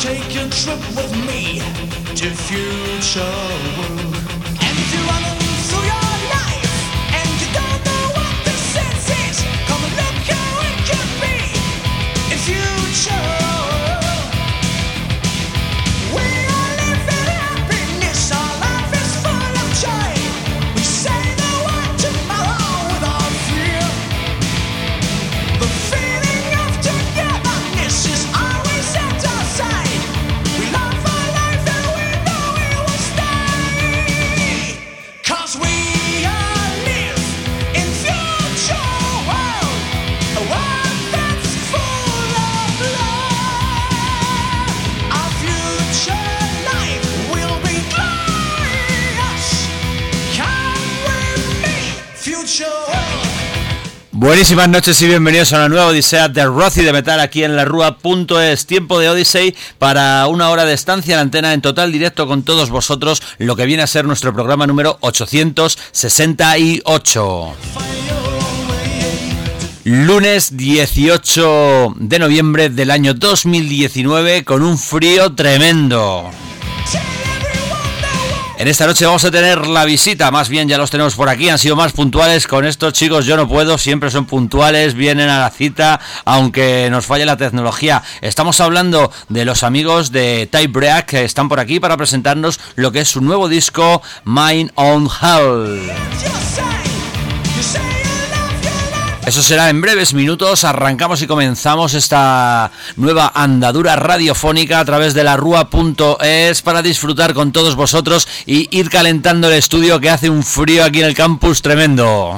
take a trip with me to future world. And if you're running through your life and you don't know what the sense is, come and look how it could be in future. We are living happiness, our life is full of joy. We say the word tomorrow without fear. The feeling of togetherness is always at our side. We love our life and we know we will stay. 'Cause we all live in future world, a world that's full of love. Our future life will be glorious. Come with me, future world. Buenísimas noches y bienvenidos a una nueva odisea de rock y de metal aquí en larrua.es. Tiempo de Odyssey para una hora de estancia en la antena en total directo con todos vosotros, lo que viene a ser nuestro programa número 868. Lunes 18 de noviembre del año 2019 con un frío tremendo. En esta noche vamos a tener la visita, más bien ya los tenemos por aquí, han sido más puntuales con estos chicos, yo no puedo, siempre son puntuales, vienen a la cita, aunque nos falle la tecnología. Estamos hablando de los amigos de Type Break, que están por aquí para presentarnos lo que es su nuevo disco, Mine on Hell. Eso será en breves minutos. Arrancamos y comenzamos esta nueva andadura radiofónica a través de larrua.es para disfrutar con todos vosotros y ir calentando el estudio, que hace un frío aquí en el campus tremendo.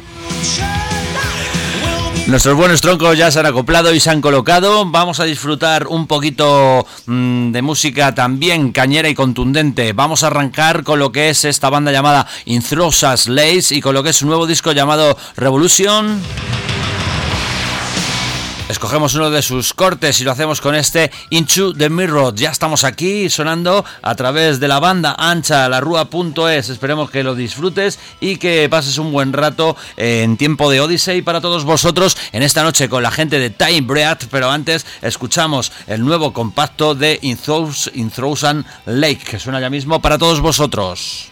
Nuestros buenos troncos ya se han acoplado y se han colocado. Vamos a disfrutar un poquito de música también cañera y contundente. Vamos a arrancar con lo que es esta banda llamada Intrusive Lace y con lo que es su nuevo disco llamado Revolution. Escogemos uno de sus cortes y lo hacemos con este Into the Mirror. Ya estamos aquí sonando a través de la banda ancha larrua.es. Esperemos que lo disfrutes y que pases un buen rato en tiempo de Odyssey para todos vosotros en esta noche con la gente de Time Breath. Pero antes escuchamos el nuevo compacto de Intrusive Lake, que suena ya mismo para todos vosotros.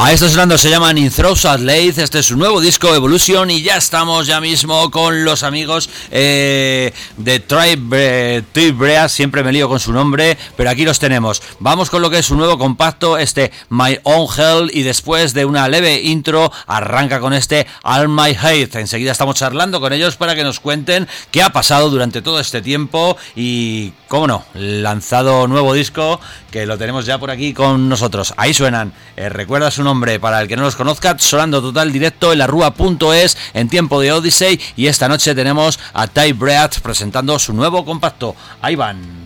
A esto sonando se llaman In Throws at Leith, este es su nuevo disco Evolution y ya estamos ya mismo con los amigos de Tribe, siempre me lío con su nombre, pero aquí los tenemos. Vamos con lo que es su nuevo compacto, este My Own Hell, y después de una leve intro arranca con este All My Hate. Enseguida estamos charlando con ellos para que nos cuenten qué ha pasado durante todo este tiempo y, cómo no, lanzado nuevo disco que lo tenemos ya por aquí con nosotros. Ahí suenan, recuerda su nombre para el que no los conozca, sonando total directo en la Rúa.es en tiempo de Odyssey, y esta noche tenemos a Ty Breath presentando su nuevo compacto. Ahí van.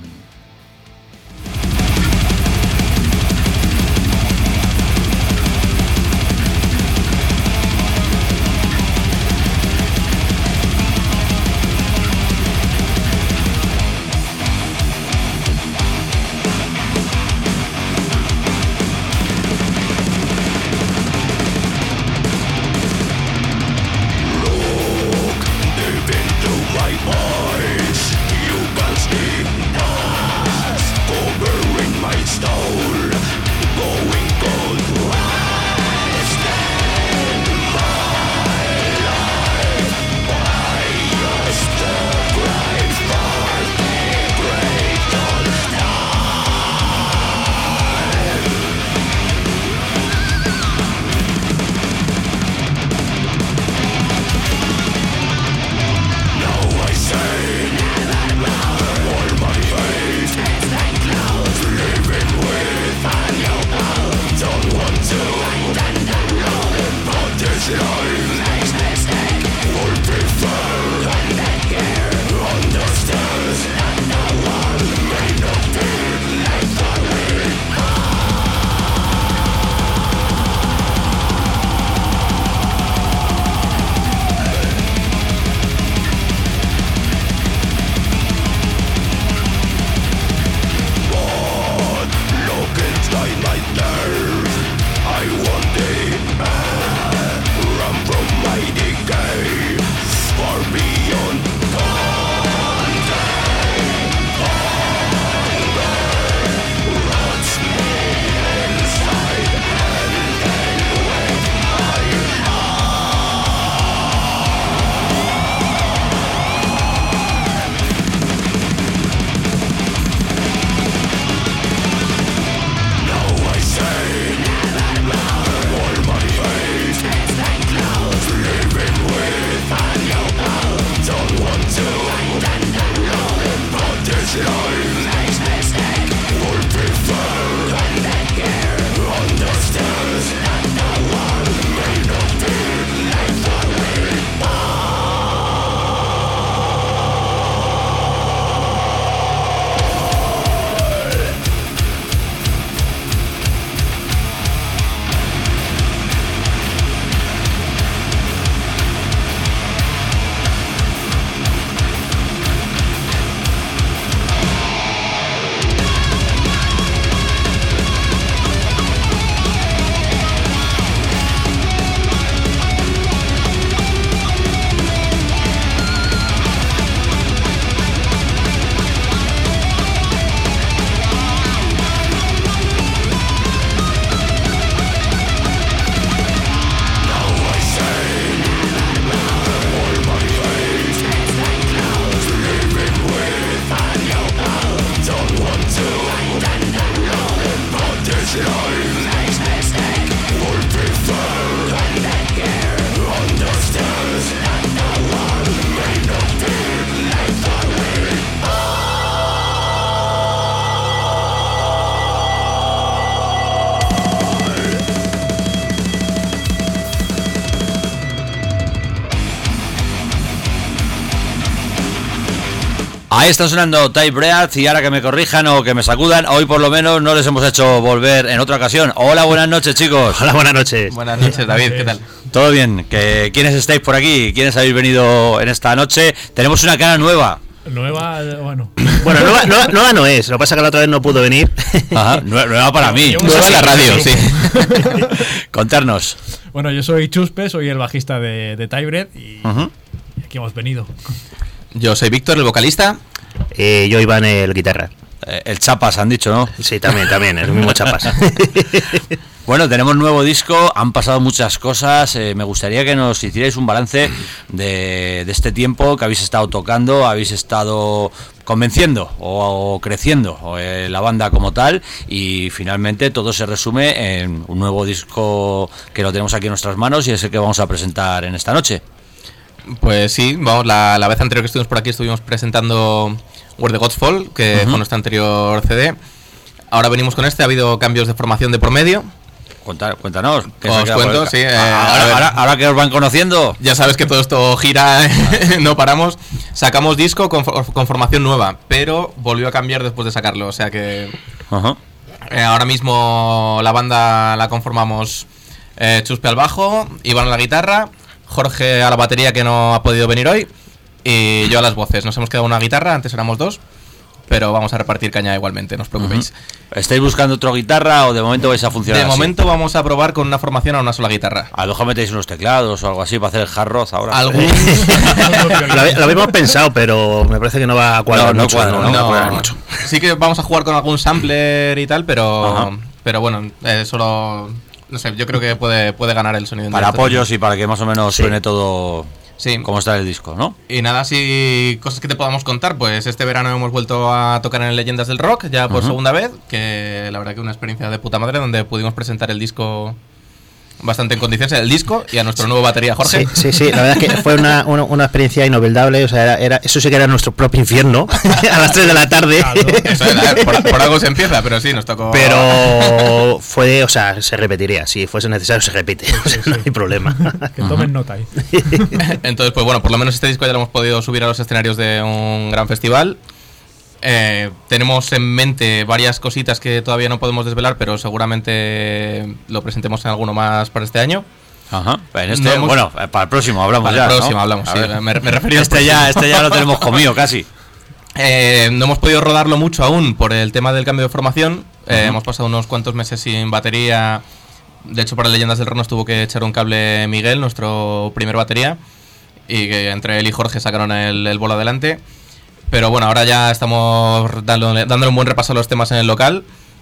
Ahí está sonando Ty Breath, y ahora que me corrijan o que me sacudan, hoy por lo menos no les hemos hecho volver en otra ocasión. Hola, buenas noches, chicos. Hola, buenas noches. Buenas noches, David, ¿qué tal? Todo bien. ¿Quiénes estáis por aquí? ¿Quiénes habéis venido en esta noche? Tenemos una cara nueva. Nueva, bueno. Bueno, nueva no es, lo que pasa es que la otra vez no pudo venir. Ajá, nueva para mí. Nueva en la radio, sí. Contarnos. Bueno, yo soy Chuspe, soy el bajista de Ty Breath y aquí hemos venido. Yo soy Víctor, el vocalista. Yo Iván, el guitarra. El Chapas han dicho, ¿no? Sí, también, el mismo Chapas. Bueno, tenemos nuevo disco, han pasado muchas cosas. Me gustaría que nos hicierais un balance de este tiempo que habéis estado tocando, habéis estado convenciendo o creciendo la banda como tal, y finalmente todo se resume en un nuevo disco que lo tenemos aquí en nuestras manos y es el que vamos a presentar en esta noche. Pues sí, vamos, la vez anterior que estuvimos por aquí estuvimos presentando Where the Gods Fall, que fue nuestro anterior CD. Ahora venimos con este, ha habido cambios de formación de por medio. Cuéntanos. ¿Qué Os cuento, sí. Ahora que os van conociendo. Ya sabes que todo esto gira, no paramos. Sacamos disco con formación nueva, pero volvió a cambiar después de sacarlo. O sea que ahora mismo la banda la conformamos Chuspe al bajo, Iván a la guitarra, Jorge a la batería, que no ha podido venir hoy, y yo a las voces. Nos hemos quedado una guitarra, antes éramos dos, pero vamos a repartir caña igualmente, no os preocupéis. ¿Estáis buscando otra guitarra o de momento vais a funcionar De así? momento vamos a probar con una formación a una sola guitarra. A lo mejor metéis unos teclados o algo así para hacer el hard rock ahora. Lo habíamos pensado, pero me parece que no va a cuadrar mucho. cuadra, no va a cuadrar mucho. Sí que vamos a jugar con algún sampler y tal, pero bueno, solo... No sé, yo creo que puede ganar el sonido. Para apoyos y para que más o menos suene todo como está el disco, ¿no? Y nada, si cosas que te podamos contar, pues este verano hemos vuelto a tocar en Leyendas del Rock, ya por segunda vez, que la verdad que una experiencia de puta madre, donde pudimos presentar el disco bastante en condiciones, el disco, y a nuestro nuevo batería, Jorge. Sí, la verdad es que fue una experiencia inolvidable, o sea, eso sí que era nuestro propio infierno, a las 3 de la tarde. Claro. Eso era, por algo se empieza, pero sí, nos tocó... Pero fue, o sea, se repetiría, si fuese necesario se repite, o sea, no hay problema. Que tomen nota ahí. Entonces, pues bueno, por lo menos este disco ya lo hemos podido subir a los escenarios de un gran festival. Tenemos en mente varias cositas que todavía no podemos desvelar, pero seguramente lo presentemos en alguno más para este año. En este, bueno, para el próximo hablamos para ya. el próximo ¿no? hablamos, sí. Me refería este ya lo tenemos comido casi. No hemos podido rodarlo mucho aún por el tema del cambio de formación. Hemos pasado unos cuantos meses sin batería. De hecho, para Leyendas del Rock nos tuvo que echar un cable Miguel, nuestro primer batería, y que entre él y Jorge sacaron el bolo adelante. Pero bueno, ahora ya estamos dándole un buen repaso a los temas en el local.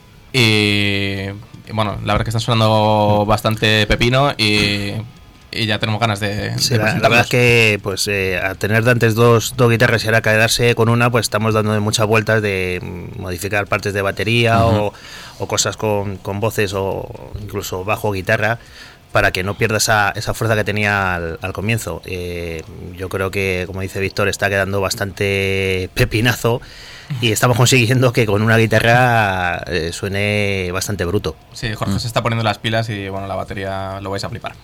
Y bueno, la verdad que está sonando bastante pepino y ya tenemos ganas de la verdad es que pues a tener de antes dos guitarras y ahora quedarse con una, pues estamos dando muchas vueltas de modificar partes de batería o cosas con voces o incluso bajo guitarra, para que no pierda esa fuerza que tenía al comienzo. Yo creo que, como dice Víctor, está quedando bastante pepinazo y estamos consiguiendo que con una guitarra suene bastante bruto. Sí, Jorge se está poniendo las pilas y bueno, la batería lo vais a flipar.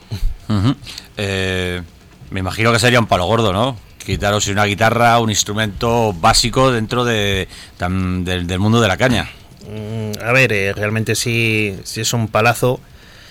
Me imagino que sería un palo gordo, ¿no? Quitaros una guitarra, un instrumento básico dentro del mundo de la caña. A ver, realmente sí es un palazo.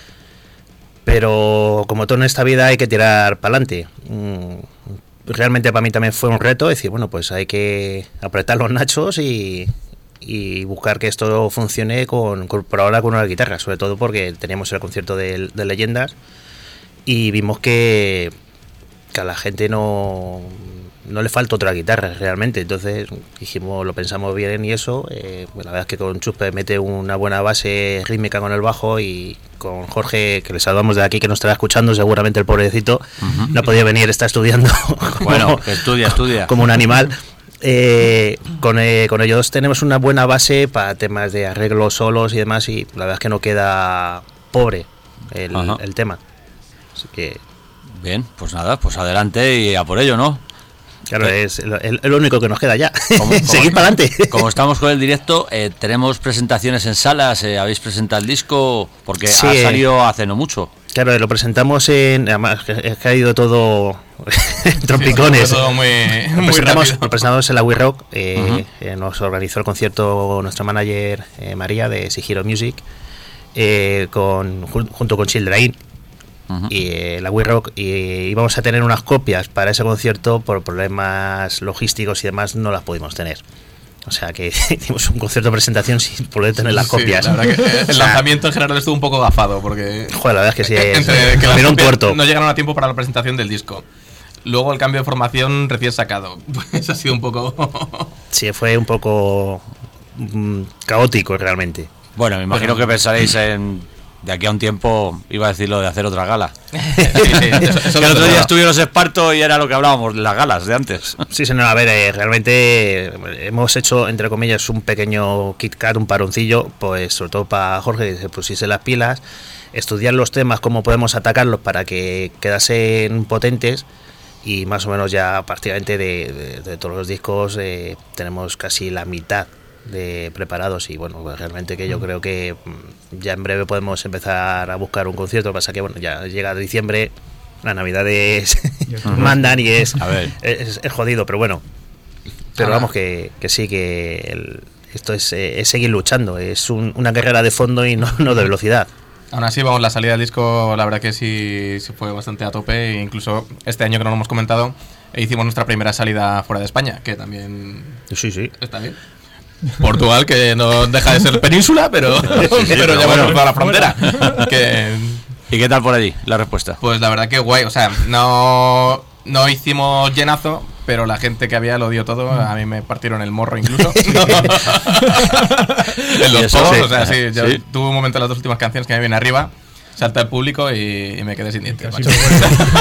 Pero como todo en esta vida hay que tirar para adelante. Realmente para mí también fue un reto decir, bueno, pues hay que apretar los nachos y buscar que esto funcione por ahora con una guitarra, sobre todo porque teníamos el concierto de Leyendas y vimos que a la gente no le falta otra guitarra realmente. Entonces dijimos, lo pensamos bien y eso, pues la verdad es que con Chuspe mete una buena base rítmica con el bajo, y con Jorge, que le saludamos de aquí, que nos estará escuchando seguramente, el pobrecito no podía venir, está estudiando bueno, estudia como un animal. Con ellos dos tenemos una buena base para temas de arreglos solos y demás, y la verdad es que no queda pobre el tema, así que bien, pues nada, pues adelante y a por ello, ¿no? Claro, es lo único que nos queda ya. Seguir para adelante. Como estamos con el directo, tenemos presentaciones en salas. ¿Habéis presentado el disco? Porque sí, ha salido hace no mucho. Claro, lo presentamos además es que ha ido todo trompicones. Sí, todo muy lo presentamos en la We Rock. Nos organizó el concierto nuestro manager María de Sigiro Music, junto con Childrain. Y la We Rock, y íbamos a tener unas copias para ese concierto. Por problemas logísticos y demás no las pudimos tener, o sea que hicimos un concierto de presentación sin poder tener las copias. La verdad que el lanzamiento en general estuvo un poco gafado porque joder, la verdad es que sí, que las un tuerto. No llegaron a tiempo para la presentación del disco. Luego el cambio de formación recién sacado, pues ha sido un poco sí, fue un poco caótico realmente. Bueno, me imagino que pensaréis en de aquí a un tiempo iba a decir lo de hacer otra gala. Eso Que el otro día estuvieron los Esparto y era lo que hablábamos, las galas de antes. Sí, señor, a ver, realmente hemos hecho, entre comillas, un pequeño Kit Kat, un paroncillo, pues sobre todo para Jorge, que se pusiese las pilas, estudiar los temas, cómo podemos atacarlos para que quedasen potentes, y más o menos ya prácticamente de todos los discos tenemos casi la mitad de preparados, y bueno, pues realmente que yo creo que ya en breve podemos empezar a buscar un concierto. Pasa que bueno, ya llega diciembre, las navidades mandan y es jodido, pero bueno, pero vamos que sí, que esto es seguir luchando, es una carrera de fondo y no de velocidad. Aún así, vamos, la salida del disco, la verdad que sí fue bastante a tope. E incluso este año, que no lo hemos comentado, hicimos nuestra primera salida fuera de España, que también Sí. está bien. Portugal, que no deja de ser península, pero pero ya bueno. hemos cruzado la frontera. ¿Y qué tal por allí la respuesta? Pues la verdad que guay. O sea, no hicimos llenazo, pero la gente que había lo dio todo. A mí me partieron el morro incluso. En los Eso pogos, sí. o sea, sí, yo Sí. tuve un momento en las dos últimas canciones que me viene arriba, salta el público y me quedé sin dientes. Casi macho.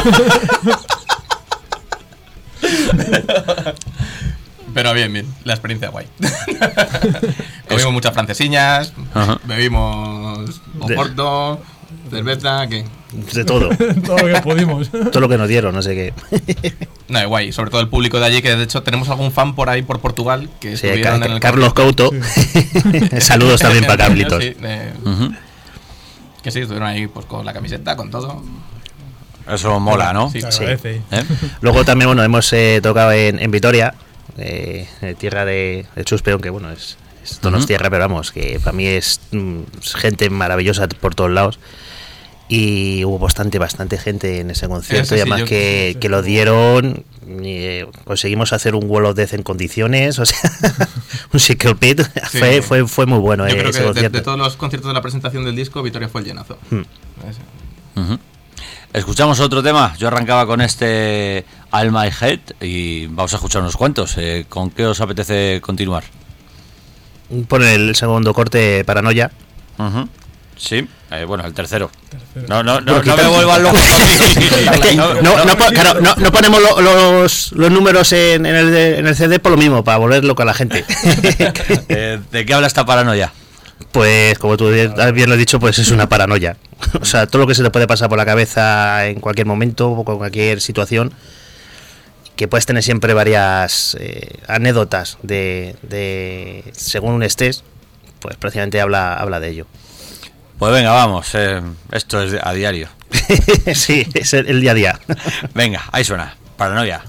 Pero bien, la experiencia guay. Comimos muchas francesiñas, Ajá. bebimos oporto, cerveza, que De todo, Todo lo que pudimos. todo lo que nos dieron, no sé qué. no, guay, sobre todo el público de allí, que de hecho tenemos algún fan por ahí por Portugal que Sí, estuvieron en el Carlos Couto. Saludos también para Carlitos. Sí, Ujú. que sí, estuvieron ahí pues con la camiseta, con todo. Eso mola, ¿no? Sí. Se agradece. ¿Eh? Luego también, bueno, hemos tocado en Vitoria, tierra de Chus, aunque bueno, es Donostierra, pero vamos, que para mí es gente maravillosa por todos lados. Y hubo bastante gente en ese concierto. Eso Y sí, además yo- que lo dieron, conseguimos hacer un Wall of Death en condiciones, o sea, un Sickle Pit. Sí. Fue muy bueno Yo creo ese que concierto. de todos los conciertos de la presentación del disco, Vitoria fue el llenazo. Ese. Ujú. Escuchamos otro tema. Yo arrancaba con este All My Head y vamos a escuchar unos cuantos. ¿Con qué os apetece continuar? Por el segundo corte, Paranoia. Ujú. Sí, bueno, el tercero. Tercero. No Pero me quita- vuelvan loco conmigo. Claro, no ponemos los números en el CD por lo mismo, para volver loco a la gente. ¿De qué habla esta paranoia? Pues como tú bien lo has dicho, pues es una paranoia. O sea, todo lo que se te puede pasar por la cabeza en cualquier momento o con cualquier situación, que puedes tener siempre varias anécdotas de según un estés, pues prácticamente habla de ello. Pues venga, vamos. Esto es a diario. Sí, es el día a día. Venga, ahí suena. Paranoia.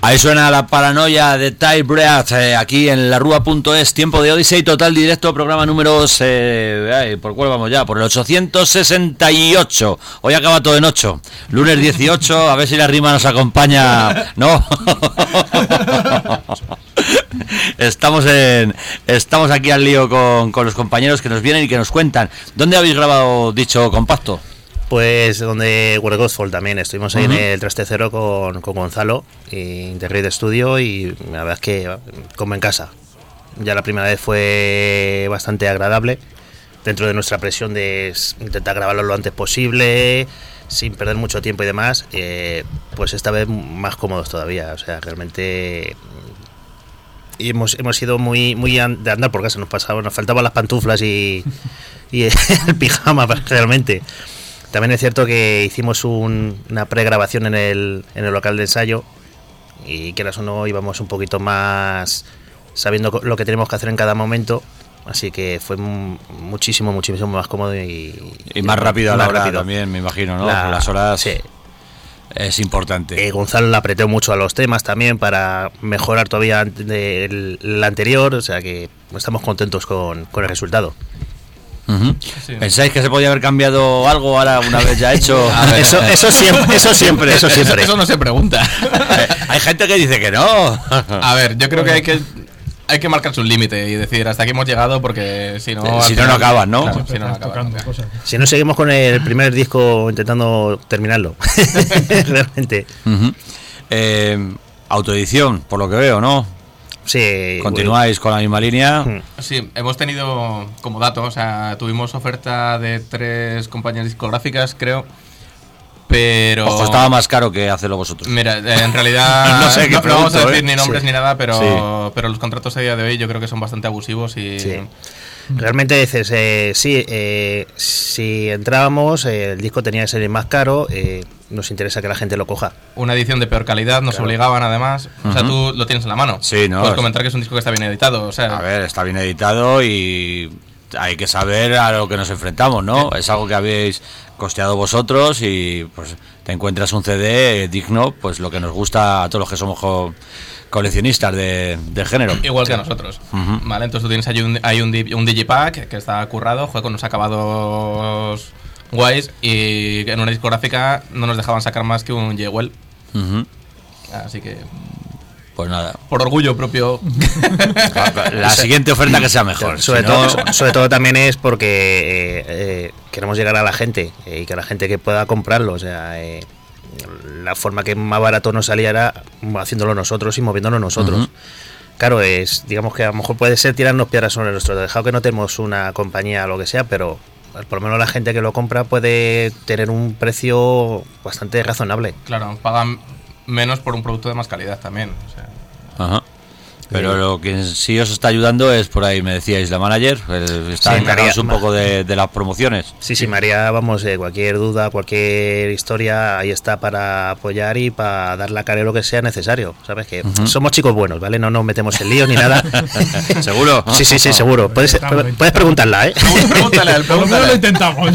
Ahí suena la paranoia de Ty Breath, aquí en la Rúa.es, tiempo de Odyssey, total directo, programa números, ¿por cuál vamos ya? Por el 868, hoy acaba todo en 8, lunes 18, a ver si la rima nos acompaña, ¿no? Estamos aquí al lío con los compañeros que nos vienen y que nos cuentan. ¿Dónde habéis grabado dicho compacto? Pues donde Where Goes Fall también, estuvimos ahí en el Traste Cero con Gonzalo y de Reed Studio, y la verdad es que como en casa. Ya la primera vez fue bastante agradable, dentro de nuestra presión de intentar grabarlo lo antes posible, sin perder mucho tiempo y demás, pues esta vez más cómodos todavía, o sea, realmente... Y hemos sido muy de andar por casa, nos faltaban las pantuflas y el pijama realmente. También es cierto que hicimos una pregrabación en el local de ensayo, y quieras o no íbamos un poquito más sabiendo lo que tenemos que hacer en cada momento, así que fue muchísimo más cómodo y más rápido a la hora también, me imagino, ¿no? Por las horas sí. Es importante. Gonzalo le apretó mucho a los temas también para mejorar todavía el anterior, o sea que estamos contentos con el resultado. Uh-huh. Sí. ¿Pensáis que se podía haber cambiado algo ahora una vez ya hecho? Eso siempre. Eso no se pregunta. Hay gente que dice que no. A ver, yo creo que hay que marcarse un límite y decir hasta aquí hemos llegado, porque si no no acaban, ¿no? Claro, si no Estás acaban. tocando cosas. Si no, seguimos con el primer disco intentando terminarlo. Realmente. Uh-huh. Autoedición, por lo que veo, ¿no? Sí. ¿Continuáis con la misma línea? Sí, hemos tenido como dato, o sea, tuvimos oferta de 3 compañías discográficas, creo, pero... Ojo, estaba más caro que hacerlo vosotros. Mira, en realidad No sé qué no vamos a pregunto, decir ni nombres Sí. ni nada, pero, Sí. pero los contratos a día de hoy yo creo que son bastante abusivos y... Sí. Realmente dices, si entrábamos, el disco tenía que ser más caro, nos interesa que la gente lo coja. Una edición de peor calidad, nos obligaban además. O sea, tú lo tienes en la mano. Sí, no, puedes es- comentar que es un disco que está bien editado. O sea, A ver, está bien editado y hay que saber a lo que nos enfrentamos, ¿no? Es algo que habéis costeado vosotros y pues te encuentras un CD digno, pues lo que nos gusta a todos los que somos coleccionistas del género. igual que a nosotros. Ujú. Vale, entonces tú tienes ahí un digipack que está currado, juega con unos acabados guays, y en una discográfica no nos dejaban sacar más que un Jewel. Ujú. Así que, Pues nada, por orgullo propio. la siguiente oferta que sea mejor. Sobre, Si no- sobre todo también es porque queremos llegar a la gente, y que la gente que pueda comprarlo, o sea, la forma que más barato nos salía era haciéndolo nosotros y moviéndolo nosotros. Ujú. Claro, digamos que a lo mejor puede ser tirarnos piedras sobre nuestro tejado, que no tenemos una compañía o lo que sea, pero por lo menos la gente que lo compra puede tener un precio bastante razonable. Claro, pagan menos por un producto de más calidad también. O sea, Ajá. Pero lo que sí os está ayudando es, por ahí me decíais, la manager, está Sí, encargándose María. un poco de las promociones. Sí, María, vamos, cualquier duda, cualquier historia, ahí está para apoyar y para dar la cara a lo que sea necesario, ¿sabes? Que somos chicos buenos, ¿vale? No nos metemos en líos ni nada. ¿Seguro? Sí, seguro. Puedes preguntarla, ¿eh? pregúntale a él, Por lo menos lo intentamos.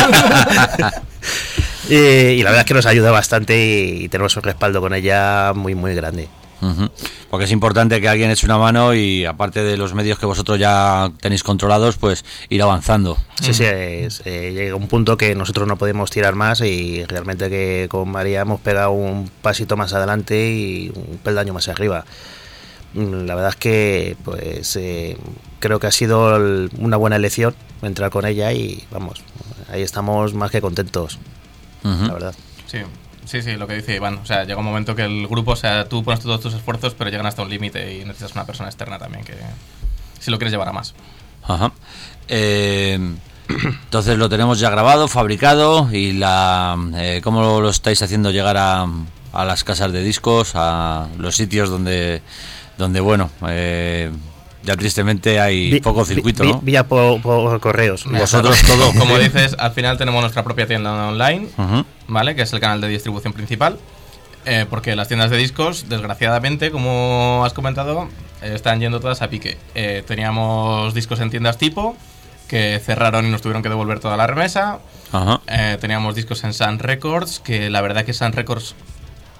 Y la verdad es que nos ayuda bastante y tenemos un respaldo con ella muy grande. Ujú. Porque es importante que alguien eche una mano y, aparte de los medios que vosotros ya tenéis controlados, pues ir avanzando. Sí, llega un punto que nosotros no podemos tirar más, y realmente que con María hemos pegado un pasito más adelante y un peldaño más arriba. La verdad es que pues creo que ha sido una buena elección entrar con ella, y vamos, ahí estamos más que contentos, Ujú. la verdad. Sí, lo que dice Iván. O sea, llega un momento que el grupo, o sea, tú pones todos tus esfuerzos, pero llegan hasta un límite y necesitas una persona externa también que, si lo quieres llevar a más. Ajá. Entonces lo tenemos ya grabado, fabricado, y ¿cómo lo estáis haciendo llegar a las casas de discos, a los sitios donde bueno, ya tristemente hay poco circuito, ¿no? Vía por correos. Vosotros todo. Como dices, al final tenemos nuestra propia tienda online, Ujú. ¿vale? Que es el canal de distribución principal. Porque las tiendas de discos, desgraciadamente, como has comentado, están yendo todas a pique. Teníamos discos en tiendas tipo, que cerraron y nos tuvieron que devolver toda la remesa. Ajá. Teníamos discos en Sun Records, que la verdad que Sun Records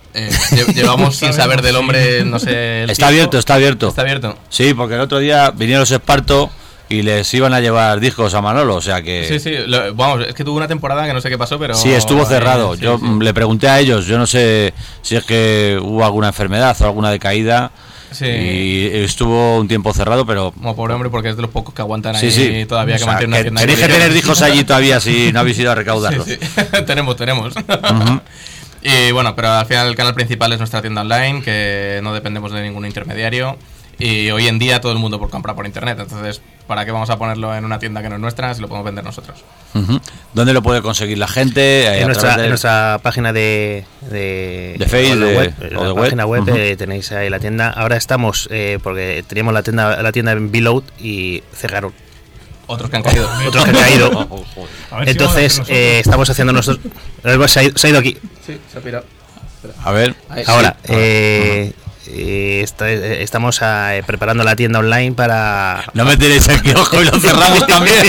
Llevamos sin saber del hombre, no sé... el Está tiempo. abierto. Está abierto. Sí, porque el otro día vinieron los Esparto y les iban a llevar discos a Manolo, o sea que... Sí, vamos, es que tuvo una temporada que no sé qué pasó, pero... Sí, estuvo cerrado. sí, Yo sí. le pregunté a ellos, yo no sé si es que hubo alguna enfermedad o alguna decaída, Sí. y estuvo un tiempo cerrado, pero... Como pobre hombre, porque es de los pocos que aguantan Sí, ahí sí. todavía O que sea, mantienen una tienda. tenéis que tener discos allí todavía si no habéis ido a recaudarlos. Sí. tenemos. Y bueno, pero al final el canal principal es nuestra tienda online, que no dependemos de ningún intermediario. Y hoy en día todo el mundo por comprar por internet. Entonces, ¿para qué vamos a ponerlo en una tienda que no es nuestra si lo podemos vender nosotros? Ujú. ¿Dónde lo puede conseguir la gente? En A través de- nuestra página de Facebook, o de web, o de la web. página web, Ujú. tenéis ahí la tienda. Ahora estamos, porque teníamos la tienda en Beload y cerraron. Otros que han caído. Otros que han caído. A ver si Entonces, vamos a hacer estamos haciendo nosotros. Se ha ido aquí. Sí, se ha pirado. A ver. Ahora, Sí. estamos preparando la tienda online para. No me tenéis aquí, ojo, y lo cerramos también.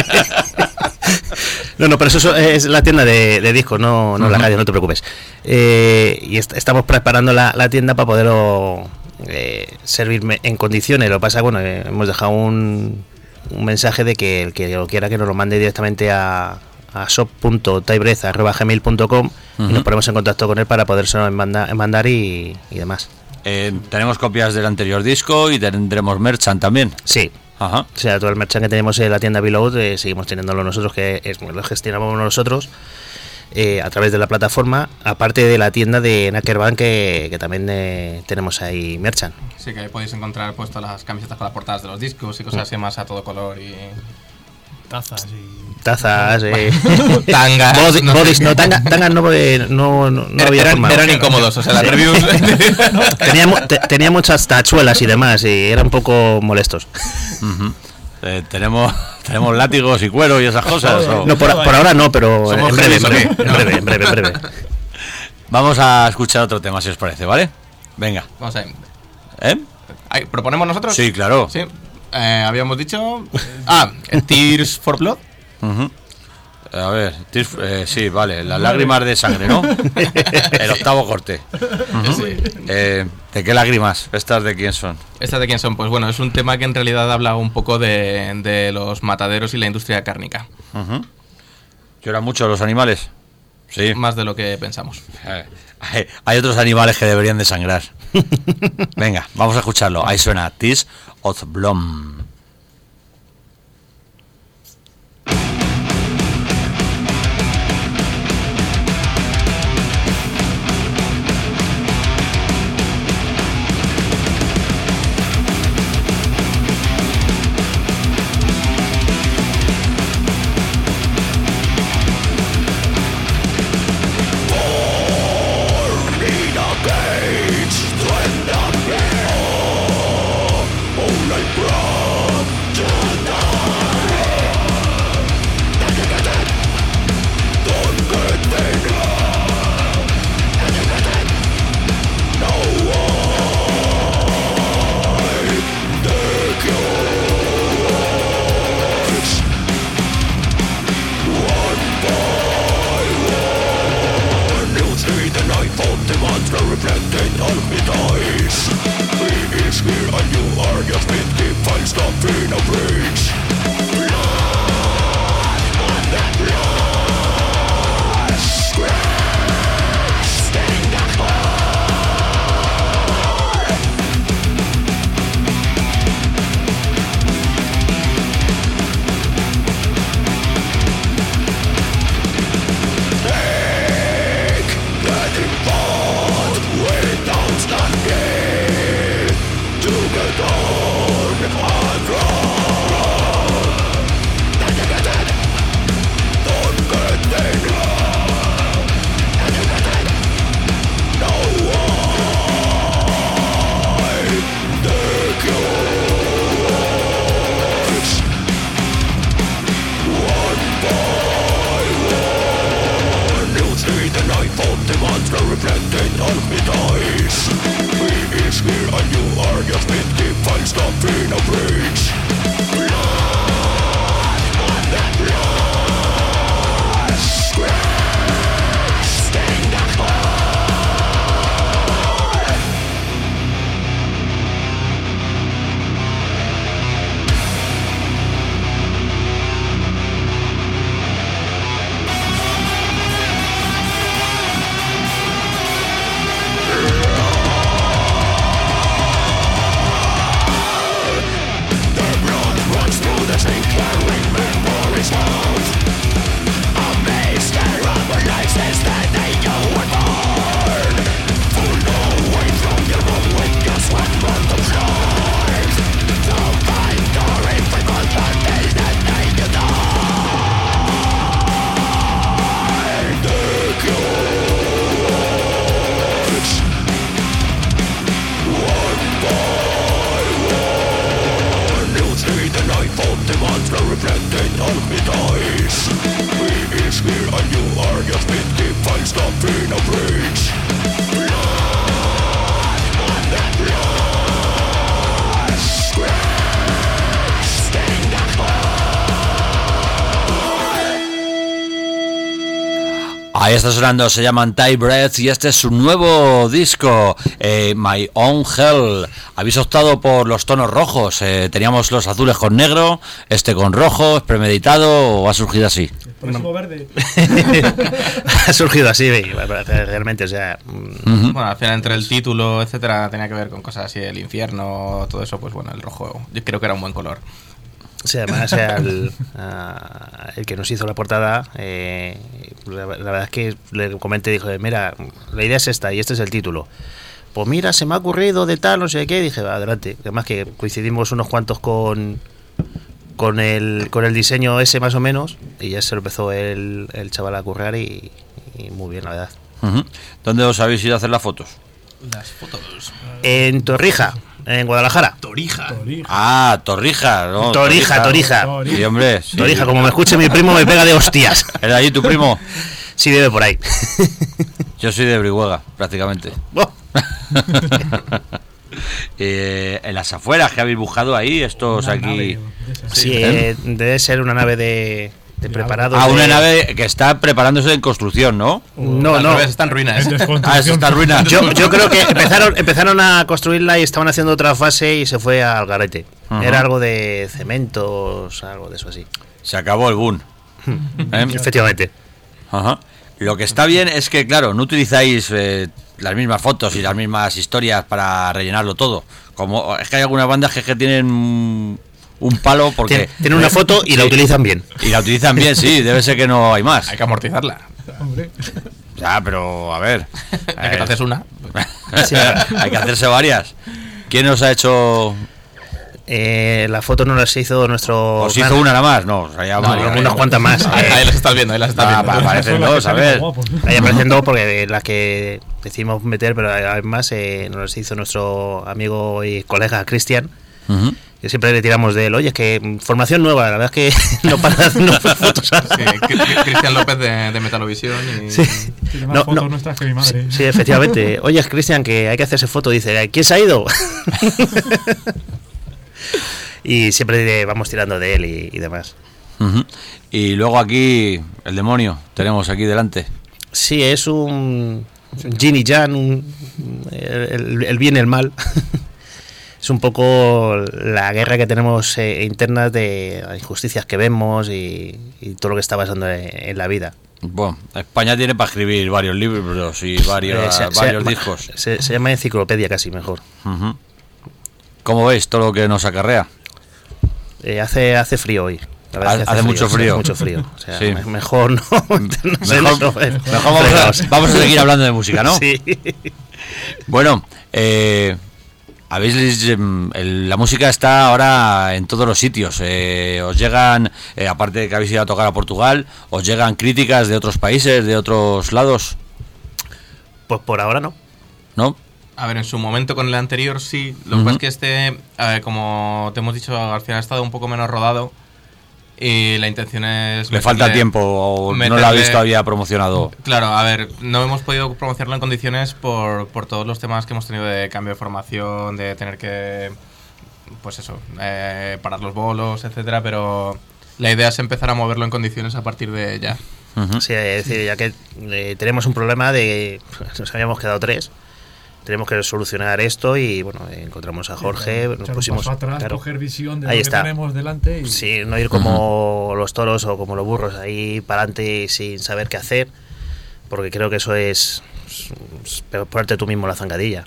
No, pero eso es la tienda de discos, no la radio, no te preocupes. Y estamos preparando la tienda para poderlo servirme en condiciones. Lo que pasa, bueno, hemos dejado un mensaje de que el que lo quiera que nos lo mande directamente a shop.tybrez@gmail.com y nos ponemos en contacto con él para podérselo mandar y demás. Tenemos copias del anterior disco y tendremos merchant también. Sí. Ajá. O sea, todo el merchant que tenemos en la tienda Beload seguimos teniéndolo nosotros, lo gestionamos nosotros a través de la plataforma, aparte de la tienda de Nackerbank que también tenemos ahí merchant. Sí, que ahí podéis encontrar puesto las camisetas con las portadas de los discos y cosas así más a todo color y... tazas y... Tazas, Tangas. bodies, no, tangas no, porque no había forma. eran incómodos, o sea, las Sí. reviews... Tenía muchas tachuelas y demás y eran un poco molestos. Ujú. Tenemos látigos y cuero y esas cosas. ¿o? No, por ahora no, pero Somos en breve, heavy, en breve. Vamos a escuchar otro tema, si os parece, ¿vale? Venga. Vamos a ver. ¿Eh? Ay, ¿proponemos nosotros? Sí, claro. Sí. Habíamos dicho... Tears for Blood. Ujú. A ver, sí, vale, las lágrimas de sangre, ¿no? El octavo corte. Sí. ¿De qué lágrimas? ¿Estas de quién son? ¿Estas de quién son? Pues bueno, es un tema que en realidad habla un poco de los mataderos y la industria cárnica. Ujú. ¿Lloran mucho los animales? Sí. Más de lo que pensamos. Hay otros animales que deberían de sangrar. Venga, vamos a escucharlo. Ahí suena Tears of Blood. Ahí está sonando, se llaman Tie Breath y este es su nuevo disco, My Own Hell. Habéis optado por los tonos rojos, teníamos los azules con negro, este con rojo, ¿es premeditado o ha surgido así? El próximo verde. Ha surgido así, realmente, o sea... Bueno, al final entre el título, etcétera, tenía que ver con cosas así, el infierno, todo eso, pues bueno, el rojo, yo creo que era un buen color. Sí, además el que nos hizo la portada, la verdad es que le comenté, dijo, mira, la idea es esta y este es el título. Pues mira, se me ha ocurrido de tal, no sé qué, dije, adelante. Además que coincidimos unos cuantos con el diseño ese más o menos, y ya se lo empezó el chaval a currar y muy bien, la verdad. ¿Dónde os habéis ido a hacer las fotos? Las fotos. En Torrija, en Guadalajara. Torija. Ah, Torrija, ¿no? Torija. Sí, hombre. Sí. Torrija, como me escuche mi primo me pega de hostias. ¿Es de allí tu primo? Sí, vive por ahí. Yo soy de Brihuega, prácticamente. Oh. En las afueras que habéis buscado ahí, estos Una aquí... nave de esas. Sí, debe ser una nave de preparado. Ah, una nave que está preparándose en construcción, ¿no? No, Al no. revés, está en ruinas. Ah, eso está en ruina. Yo creo que empezaron a construirla y estaban haciendo otra fase y se fue al garete. Ajá. Era algo de cementos, algo de eso así. Se acabó el boom. Efectivamente. Ajá. Lo que está bien es que, claro, no utilizáis las mismas fotos y las mismas historias para rellenarlo todo. Como es que hay algunas bandas que tienen un palo porque... Tienen una foto y la utilizan bien. Y la utilizan bien, sí, debe ser que no hay más. Hay que amortizarla. Hombre. Ya, pero a ver. Hay que te haces una. Sí. Hay que hacerse varias. ¿Quién os ha hecho...? La foto no las hizo nuestro... ¿Os hizo una nada más? No, o sea, ya No, varias. unas cuantas más. Ahí las estás viendo, ahí las estás viendo. Parecen Son las que dos, a salen ver. más guapos, ¿no? Ahí aparecen dos porque las que decidimos meter, pero además nos las hizo nuestro amigo y colega Cristian. Ujú. Que siempre le tiramos de él, oye, es que formación nueva, la verdad es que no para de hacernos fotos. Sí, Cristian López de Metalovisión. Y... Sí. Tiene más No, fotos no. nuestras que mi madre. Sí, efectivamente. Oye, Cristian, que hay que hacerse foto. Dice, ¿quién se ha ido? Y siempre vamos tirando de él y demás. Ujú. Y luego aquí, el demonio, tenemos aquí delante. Sí, es un yin y yang, el bien y el mal. Es un poco la guerra que tenemos interna de las injusticias que vemos y todo lo que está pasando en la vida. Bueno, España tiene para escribir varios libros y varios discos. Se llama enciclopedia casi mejor. Ujú. ¿Cómo veis todo lo que nos acarrea? Hace frío hoy. La verdad es que Hace mucho frío. hace mucho frío. O sea, Sí. mejor no. Mejor vamos a seguir hablando de música, ¿no? Sí. Bueno, la música está ahora en todos los sitios. Os llegan, aparte de que habéis ido a tocar a Portugal, os llegan críticas de otros países, de otros lados, Pues por ahora no. ¿no? A ver, en su momento con el anterior sí. Lo que pasa es que como te hemos dicho, al final ha estado un poco menos rodado. Y la intención es... Le falta tiempo o no lo habéis todavía promocionado. Claro, a ver, no hemos podido promocionarlo en condiciones por todos los temas que hemos tenido de cambio de formación, de tener que, pues eso, parar los bolos, etcétera, pero la idea es empezar a moverlo en condiciones a partir de ya. Ujú. Sí, es decir, ya que tenemos un problema de... Nos habíamos quedado 3. Tenemos que solucionar esto y bueno, encontramos a Jorge, nos Echar un pusimos... paso atrás, claro, coger visión de ahí lo está. que tenemos delante y... sí, no ir como los toros o como los burros ahí para adelante sin saber qué hacer, porque creo que eso es ponerte tú mismo la zancadilla.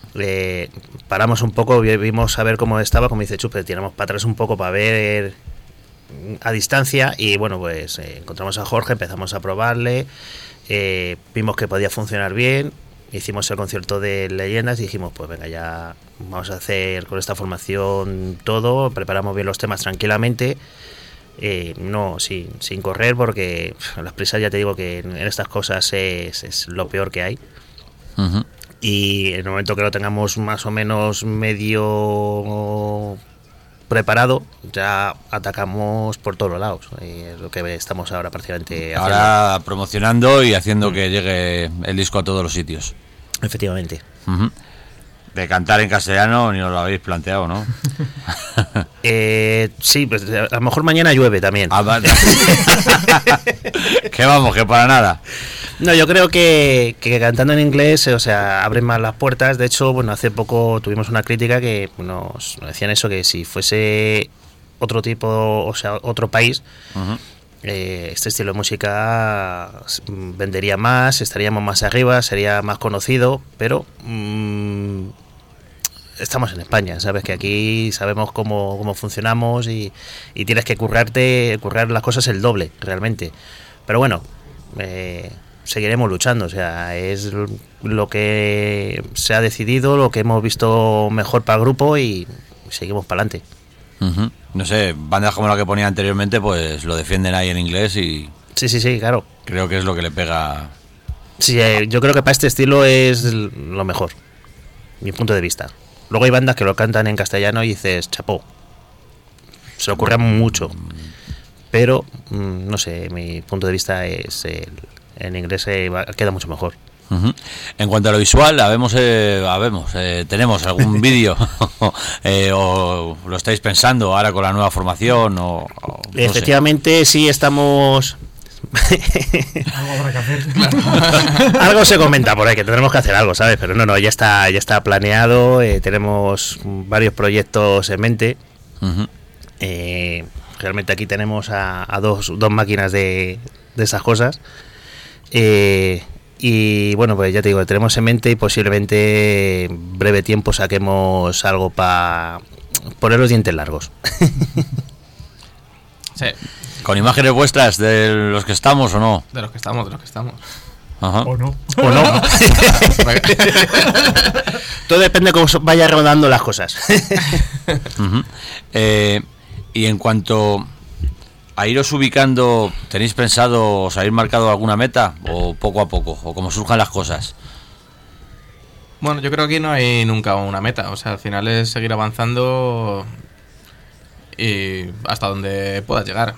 Paramos un poco, vimos a ver cómo estaba, como dice Chupe, tiramos para atrás un poco para ver a distancia y bueno, pues encontramos a Jorge, empezamos a probarle, vimos que podía funcionar bien, hicimos el concierto de Leyendas y dijimos, pues venga, ya vamos a hacer con esta formación todo, preparamos bien los temas tranquilamente, no sin correr, porque las prisas, ya te digo que en estas cosas es lo peor que hay. Ujú. Y en el momento que lo tengamos más o menos medio preparado, ya atacamos por todos los lados. Es lo que estamos ahora prácticamente haciendo. Ahora promocionando y haciendo que llegue el disco a todos los sitios. Efectivamente. Ujú. De cantar en castellano ni os lo habéis planteado, ¿no? Sí, pues a lo mejor mañana llueve también. Ah, vale. Que vamos, que para nada. No, yo creo que cantando en inglés, o sea, abren más las puertas. De hecho, bueno, hace poco tuvimos una crítica que nos decían eso, que si fuese otro tipo, o sea, otro país, Ujú. este estilo de música vendería más, estaríamos más arriba, sería más conocido, pero estamos en España, sabes que aquí sabemos cómo funcionamos y tienes que currar las cosas el doble, realmente. Pero bueno, seguiremos luchando, o sea, es lo que se ha decidido, lo que hemos visto mejor para el grupo y seguimos para adelante. Ujú. No sé, bandas como la que ponía anteriormente, pues lo defienden ahí en inglés y Sí, claro. creo que es lo que le pega. Sí, yo creo que para este estilo es lo mejor, mi punto de vista. Luego hay bandas que lo cantan en castellano y dices, chapó, se lo ocurre mucho, pero no sé, mi punto de vista es en inglés queda mucho mejor. Ujú. En cuanto a lo visual, tenemos algún vídeo o lo estáis pensando ahora con la nueva formación o no sé. Efectivamente, sí estamos... Algo habrá que hacer. Algo se comenta por ahí, que tendremos que hacer algo, ¿sabes? Pero no, ya está planeado, tenemos varios proyectos en mente. Ujú. Realmente aquí tenemos a dos máquinas de esas cosas. Y bueno, pues ya te digo, tenemos en mente y posiblemente en breve tiempo saquemos algo para poner los dientes largos. Sí, ¿Con imágenes vuestras de los que estamos o no? de los que estamos. Ajá. ¿O no? ¿O no? Todo depende de cómo vaya rodando las cosas. Ujú. Y en cuanto a iros ubicando, ¿tenéis pensado, os habéis marcado alguna meta o poco a poco, o como surjan las cosas? Bueno, yo creo que no hay nunca una meta. O sea, al final es seguir avanzando y hasta donde puedas llegar.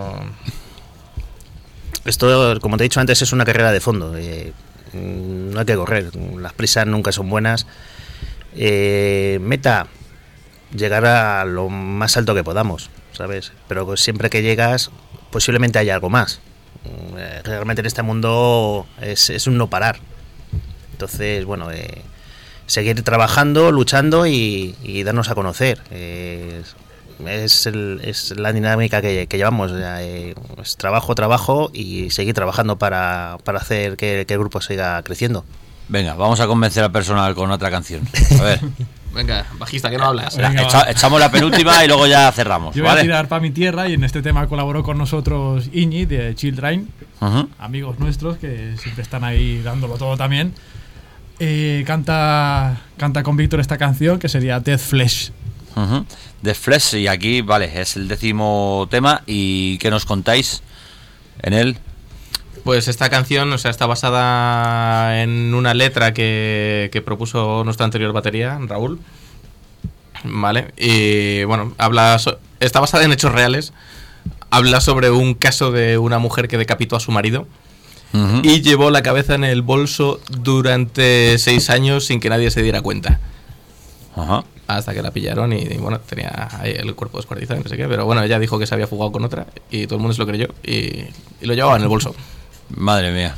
Esto, como te he dicho antes, es una carrera de fondo. No hay que correr. Las prisas nunca son buenas. Meta, llegar a lo más alto que podamos, ¿sabes? Pero siempre que llegas, posiblemente haya algo más. Realmente en este mundo es un no parar. Entonces, bueno, seguir trabajando, luchando y darnos a conocer. Es la dinámica que llevamos. Es trabajo y seguir trabajando para hacer que el grupo siga creciendo. Venga, vamos a convencer al personal con otra canción. A ver, Venga, bajista, que no hablas. Venga, va. echamos la penúltima y luego ya cerramos, Yo voy a ¿vale? tirar para mi tierra y en este tema colaboró con nosotros Iñi de Children, Ujú. amigos nuestros que siempre están ahí dándolo todo también. Canta con Víctor esta canción que sería Death Flesh. Ujú. The Flesh, y aquí, vale, es el 10º tema. ¿Y qué nos contáis en él? Pues esta canción, o sea, está basada en una letra que propuso nuestra anterior batería, Raúl. Vale, y bueno, está basada en hechos reales. Habla sobre un caso de una mujer que decapitó a su marido Ujú. y llevó la cabeza en el bolso durante 6 años sin que nadie se diera cuenta. Ajá. Hasta que la pillaron y bueno, tenía ahí el cuerpo descuartizado y no sé qué. Pero bueno, ella dijo que se había fugado con otra y todo el mundo se lo creyó y lo llevaba en el bolso. Madre mía.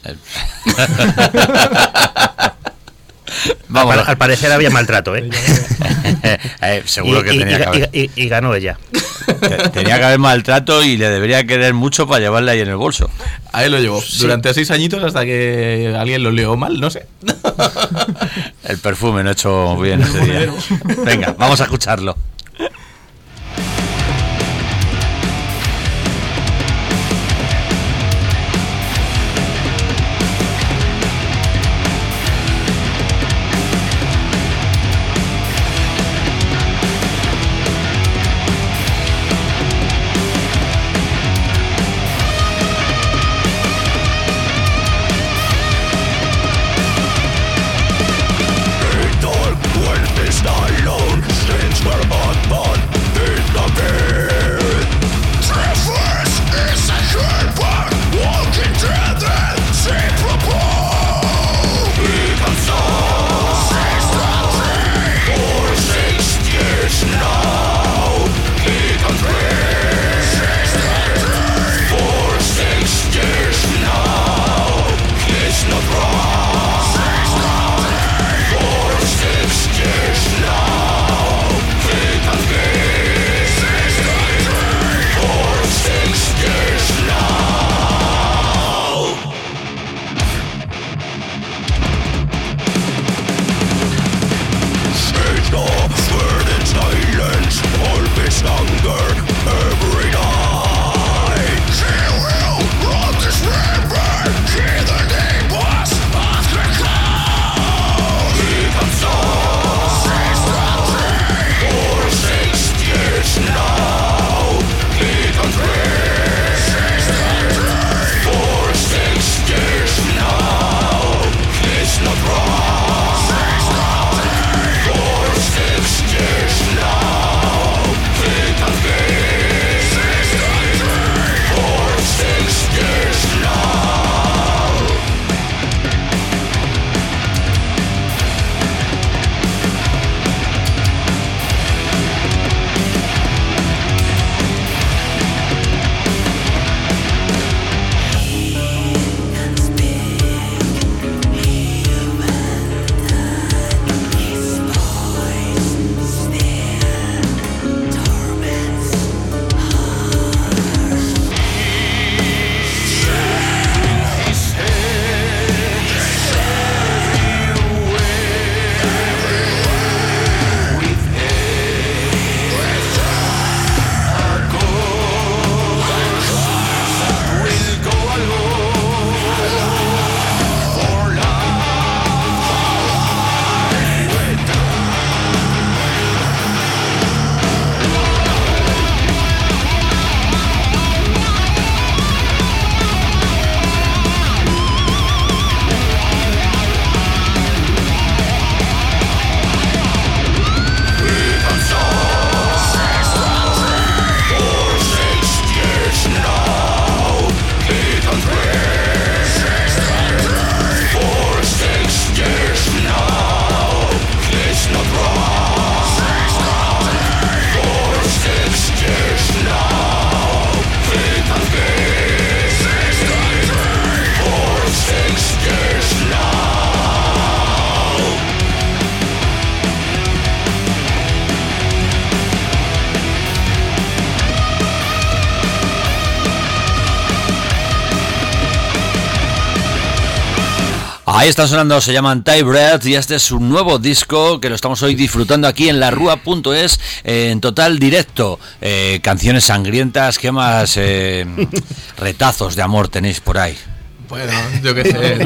Vamos. Al parecer había maltrato, ¿eh? Seguro que tenía que haber. Y ganó ella. Tenía que haber maltrato y le debería querer mucho para llevarla ahí en el bolso. Ahí lo llevó. Sí. Durante 6 añitos hasta que alguien lo lió mal, no sé. El perfume no ha hecho bien ese día. Venga, vamos a escucharlo. Ahí están sonando, se llaman Thai Bread y este es su nuevo disco que lo estamos hoy disfrutando aquí en larrua.es en total directo. Canciones sangrientas, ¿qué más retazos de amor tenéis por ahí? Bueno, yo qué sé.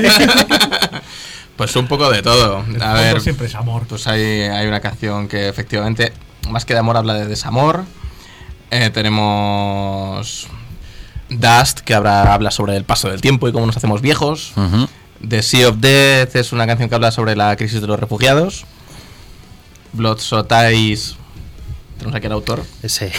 Pues un poco de todo. A ver, siempre es amor. pues hay una canción que efectivamente, más que de amor, habla de desamor. Tenemos Dust, que habla sobre el paso del tiempo y cómo nos hacemos viejos. Uh-huh. The Sea of Death es una canción que habla sobre la crisis de los refugiados. Bloodshot Eyes, tenemos aquí al autor. Ese.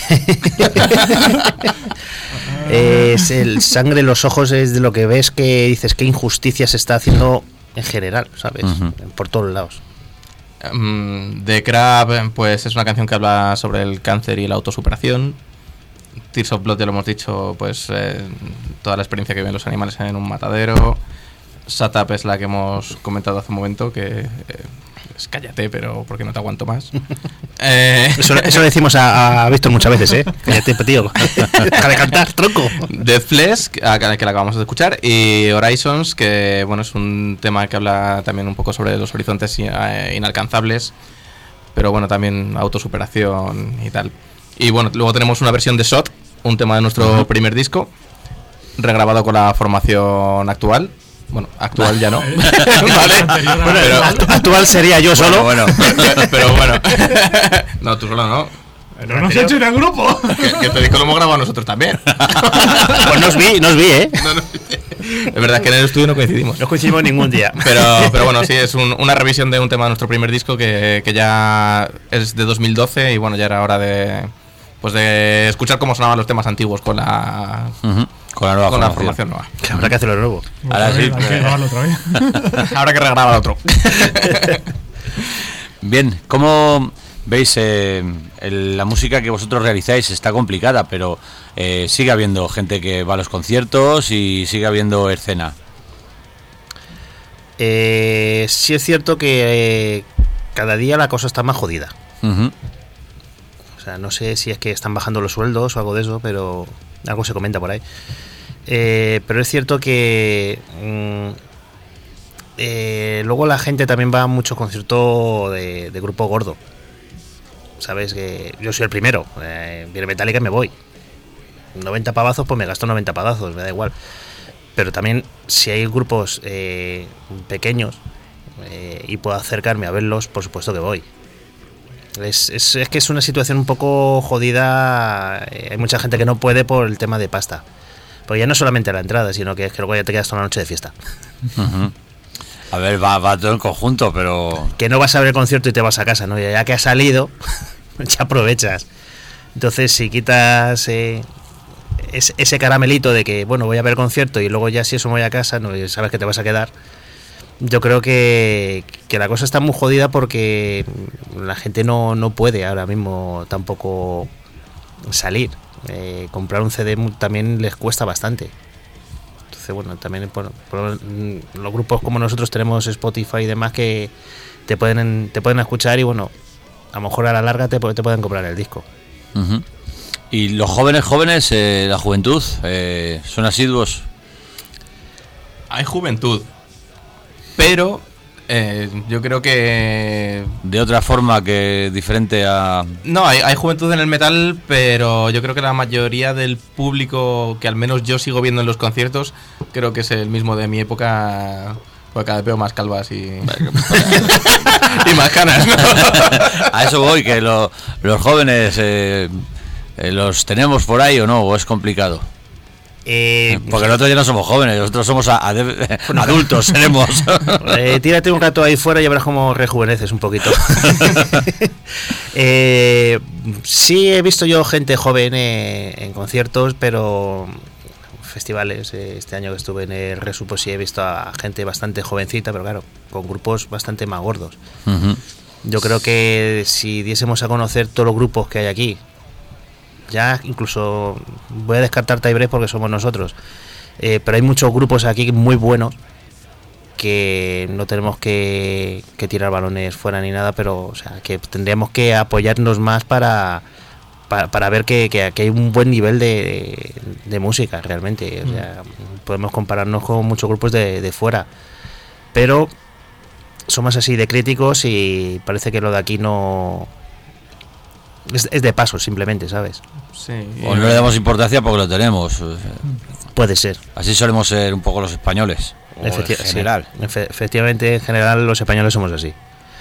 Es el sangre en los ojos, es de lo que ves que dices qué injusticia se está haciendo en general, ¿sabes? Uh-huh. Por todos lados. The Crab, pues es una canción que habla sobre el cáncer y la autosuperación. Tears of Blood, ya lo hemos dicho, pues toda la experiencia que viven los animales en un matadero. Shut Up es la que hemos comentado hace un momento, que es cállate, pero porque no te aguanto más. Eso lo decimos a Víctor muchas veces, ¿eh? Cállate, tío. Deja de cantar, tronco. Death Flesh, que la acabamos de escuchar, y Horizons, que bueno, es un tema que habla también un poco sobre los horizontes inalcanzables, pero bueno, también autosuperación y tal. Y bueno, luego tenemos una versión de Shot, un tema de nuestro primer disco, regrabado con la formación actual. Bueno, actual ya no. Vale. Bueno, actual sería yo solo. Bueno. Pero bueno. No, tú solo no. Pero no se ha hecho en el grupo. Que este disco lo hemos grabado nosotros también. Pues nos vi, ¿eh? No. Es verdad que en el estudio no coincidimos. No coincidimos ningún día. Pero bueno, sí, es una revisión de un tema de nuestro primer disco que ya es de 2012 y bueno, ya era hora de escuchar cómo sonaban los temas antiguos con la... Uh-huh. Con la nueva formación nueva. Que habrá que hacerlo de nuevo. Ahora sí. Hay que grabarlo otra vez. Habrá que regrabar otro. Bien, ¿cómo veis la música que vosotros realizáis? Está complicada, pero sigue habiendo gente que va a los conciertos y sigue habiendo escena. Sí es cierto que cada día la cosa está más jodida. Uh-huh. O sea, no sé si es que están bajando los sueldos o algo de eso, pero algo se comenta por ahí. Pero es cierto que luego la gente también va a muchos conciertos de grupo gordo. Sabes que yo soy el primero. Viene Metallica y me voy. 90 pavazos, pues me gasto 90 pavazos, me da igual. Pero también si hay grupos pequeños y puedo acercarme a verlos, por supuesto que voy. Es que es una situación un poco jodida. Hay mucha gente que no puede por el tema de pasta. Porque ya no solamente la entrada, sino que es que luego ya te quedas toda la noche de fiesta. Uh-huh. A ver, va todo en conjunto, pero... Que no vas a ver el concierto y te vas a casa, ¿no? Ya que has salido, ya aprovechas. Entonces, si quitas ese caramelito de que, bueno, voy a ver el concierto y luego ya si eso me voy a casa, no sabes que te vas a quedar... Yo creo que la cosa está muy jodida porque la gente no puede ahora mismo tampoco salir. Comprar un CD también les cuesta bastante. Entonces, bueno, también por los grupos como nosotros tenemos Spotify y demás que te pueden escuchar y, bueno, a lo mejor a la larga te pueden comprar el disco. Uh-huh. ¿Y los jóvenes, la juventud, son asiduos? Hay juventud. Pero yo creo que... De otra forma que diferente a... No, hay juventud en el metal, pero yo creo que la mayoría del público que al menos yo sigo viendo en los conciertos, creo que es el mismo de mi época, porque cada vez veo más calvas y más canas, ¿no? A eso voy, que los jóvenes los tenemos por ahí o no, o es complicado. Porque nosotros ya no somos jóvenes, nosotros somos adultos, seremos. Tírate un rato ahí fuera y verás cómo rejuveneces un poquito. Sí he visto yo gente joven en conciertos, pero festivales. Este año que estuve en el Resu, pues sí he visto a gente bastante jovencita, pero claro, con grupos bastante más gordos. Uh-huh. Yo creo que si diésemos a conocer todos los grupos que hay aquí, ya incluso voy a descartar Thai Bread porque somos nosotros, pero hay muchos grupos aquí muy buenos que no tenemos que tirar balones fuera ni nada, pero o sea, que tendríamos que apoyarnos más para ver que hay un buen nivel de música realmente. O sea, podemos compararnos con muchos grupos de fuera. pero somos así de críticos y parece que lo de aquí no... Es de paso, simplemente, ¿sabes? Sí. O no le damos importancia porque lo tenemos. Puede ser. Así solemos ser un poco los españoles. O en general. Sí. Efectivamente, en general los españoles somos así.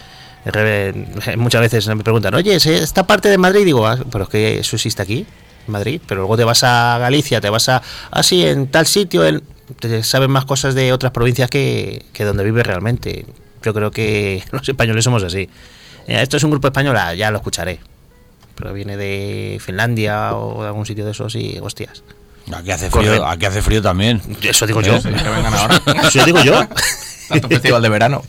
Muchas veces me preguntan, oye, ¿esta parte de Madrid? Digo, pero es que eso existe aquí, en Madrid. Pero luego te vas a Galicia, te vas a... sí, en tal sitio, te saben más cosas de otras provincias que donde vives realmente. Yo creo que los españoles somos así. Esto es un grupo español, ya lo escucharé. Pero viene de Finlandia o de algún sitio de esos y hostias. Aquí hace frío también. Eso digo yo. Sí, que vengan ahora. Eso digo yo. Tanto festival de verano.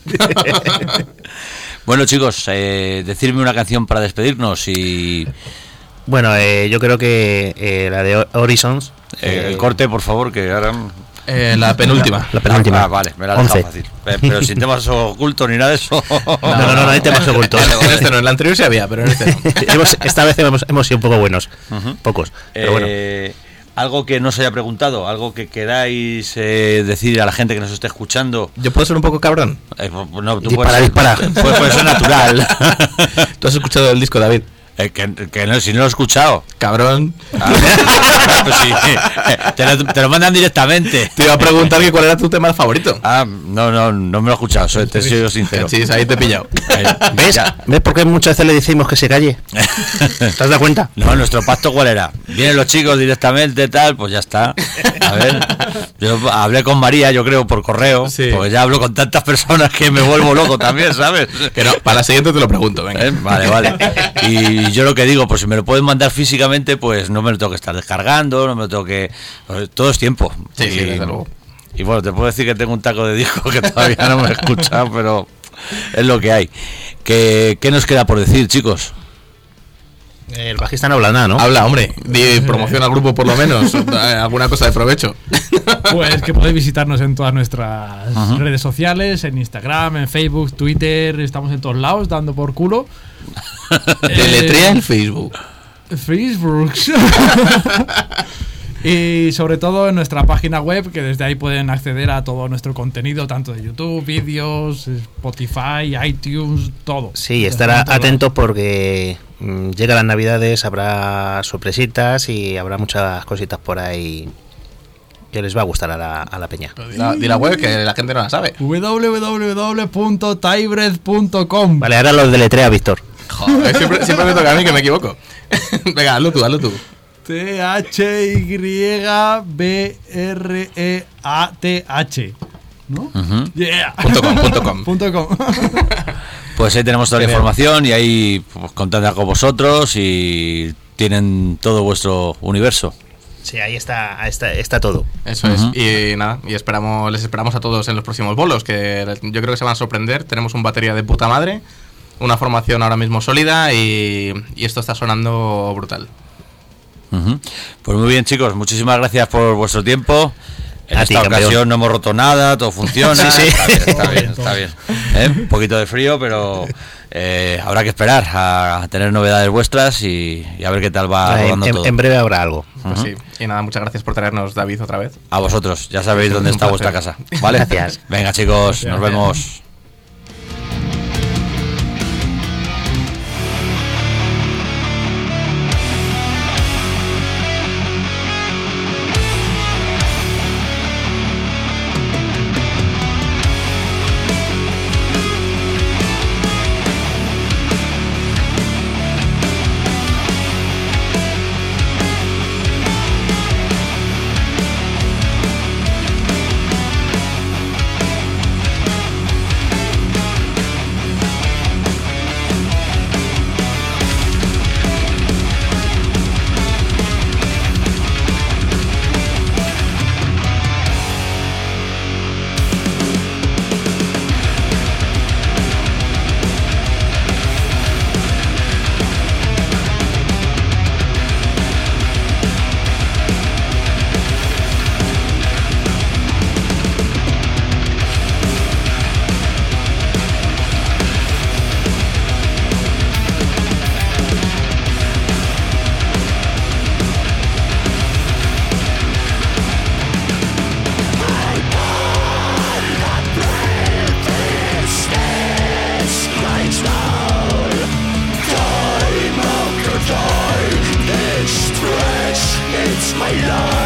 Bueno, chicos, decirme una canción para despedirnos y... Bueno, yo creo que la de Horizons. el corte, por favor, que ahora... La penúltima. La penúltima. Vale, me la has dejado fácil. Pero sin temas ocultos ni nada de eso. No hay temas ocultos. En este no, en el anterior sí había, pero en este no. Esta vez hemos sido un poco buenos. Pocos. Pero bueno. Algo que no se haya preguntado, algo que queráis decir a la gente que nos esté escuchando. ¿Yo puedo ser un poco cabrón? No, tú dispara. Puedes ser natural. ¿Tú has escuchado el disco, David? Que no, si no lo he escuchado. Cabrón. Pues sí, te lo mandan directamente. Te iba a preguntar que cuál era tu tema favorito. No me lo he escuchado, te he sido sincero. Sí, ahí te he pillado. ¿Ves? ¿Ves por qué muchas veces le decimos que se calle? ¿Te has dado cuenta? No, nuestro pacto ¿cuál era? Vienen los chicos directamente, tal, pues ya está. A ver, yo hablé con María, yo creo, por correo, sí. Porque ya hablo con tantas personas que me vuelvo loco también, ¿sabes? Que no, para la siguiente te lo pregunto, venga. Vale. Y yo lo que digo, pues si me lo pueden mandar físicamente, pues no me lo tengo que estar descargando, no me lo tengo que... Todo es tiempo. Sí, desde luego. Y bueno, te puedo decir que tengo un taco de disco que todavía no me he escuchado, pero es lo que hay. ¿Qué nos queda por decir, chicos? El bajista no habla nada, ¿no? Habla, hombre. Promociona al grupo por lo menos. Alguna cosa de provecho. Pues que podéis visitarnos en todas nuestras redes sociales, en Instagram, en Facebook, Twitter, estamos en todos lados dando por culo. Deletrea en Facebook. Facebook. Y sobre todo en nuestra página web, que desde ahí pueden acceder a todo nuestro contenido, tanto de YouTube, vídeos, Spotify, iTunes, todo. Sí, estar atentos porque llegan las navidades, habrá sorpresitas y habrá muchas cositas por ahí que les va a gustar a la peña. Di la web, que la gente no la sabe. www.tybreath.com. Vale, ahora lo deletrea, Víctor. Joder, siempre me toca a mí que me equivoco. Venga, hazlo tú. THYBREATH, ¿no? Yeah. .com. Pues ahí tenemos toda la información y ahí pues, contactan con vosotros y tienen todo vuestro universo. Sí, ahí está todo. Eso es. Y nada, les esperamos a todos en los próximos bolos, que yo creo que se van a sorprender. Tenemos un batería de puta madre, una formación ahora mismo sólida y esto está sonando brutal. Pues muy bien, chicos, muchísimas gracias por vuestro tiempo. En A ti, esta campeón. ocasión no hemos roto nada, todo funciona. Sí. Está bien. Un poquito de frío, pero habrá que esperar a tener novedades vuestras y a ver qué tal va rodando todo. En breve habrá algo. Pues sí. Y nada, muchas gracias por traernos, David, otra vez. A vosotros, ya sabéis dónde está vuestra casa. ¿Vale? Gracias. Venga, chicos, nos vemos. my life.